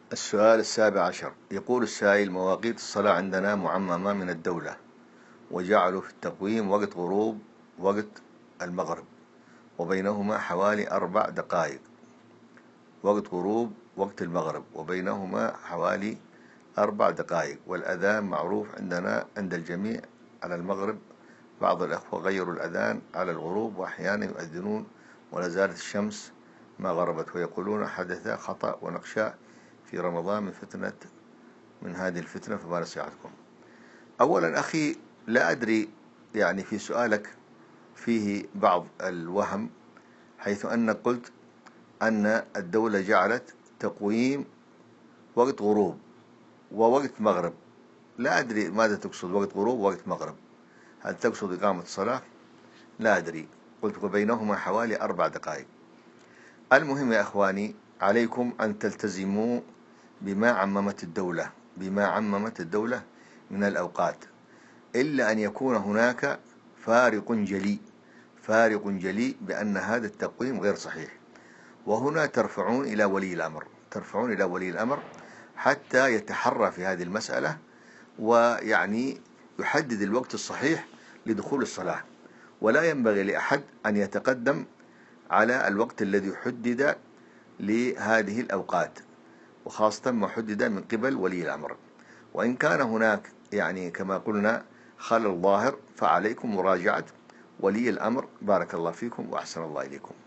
السؤال السابع عشر، يقول السائل: مواقيت الصلاة عندنا معممة من الدولة، وجعلوا في التقويم وقت غروب وقت المغرب، وبينهما حوالي 4 دقائق. وقت غروب وقت المغرب وبينهما حوالي 4 دقائق، والأذان معروف عندنا عند الجميع على المغرب. بعض الأخوة غيروا الأذان على الغروب، وأحيانا يؤذنون ولا زالت الشمس ما غربت، ويقولون حدث خطأ ونخشى في رمضان من هذه الفتنة، فما نصيحتكم؟ أولا أخي، لا أدري، يعني في سؤالك فيه بعض الوهم، حيث أنك قلت أن الدولة جعلت تقويم وقت غروب ووقت مغرب. لا أدري ماذا تقصد وقت غروب ووقت مغرب، هل تقصد إقامة الصلاة؟ لا أدري. قلت وبينهما حوالي 4 دقائق. المهم يا أخواني، عليكم أن تلتزموا بما عممت الدولة من الأوقات، إلا أن يكون هناك فارق جلي بأن هذا التقويم غير صحيح، وهنا ترفعون إلى ولي الأمر حتى يتحرى في هذه المسألة، ويعني يحدد الوقت الصحيح لدخول الصلاة، ولا ينبغي لأحد أن يتقدم على الوقت الذي حدد لهذه الأوقات، وخاصة ما حدد من قبل ولي الأمر. وإن كان هناك يعني كما قلنا خلل ظاهر، فعليكم مراجعة ولي الأمر. بارك الله فيكم وأحسن الله إليكم.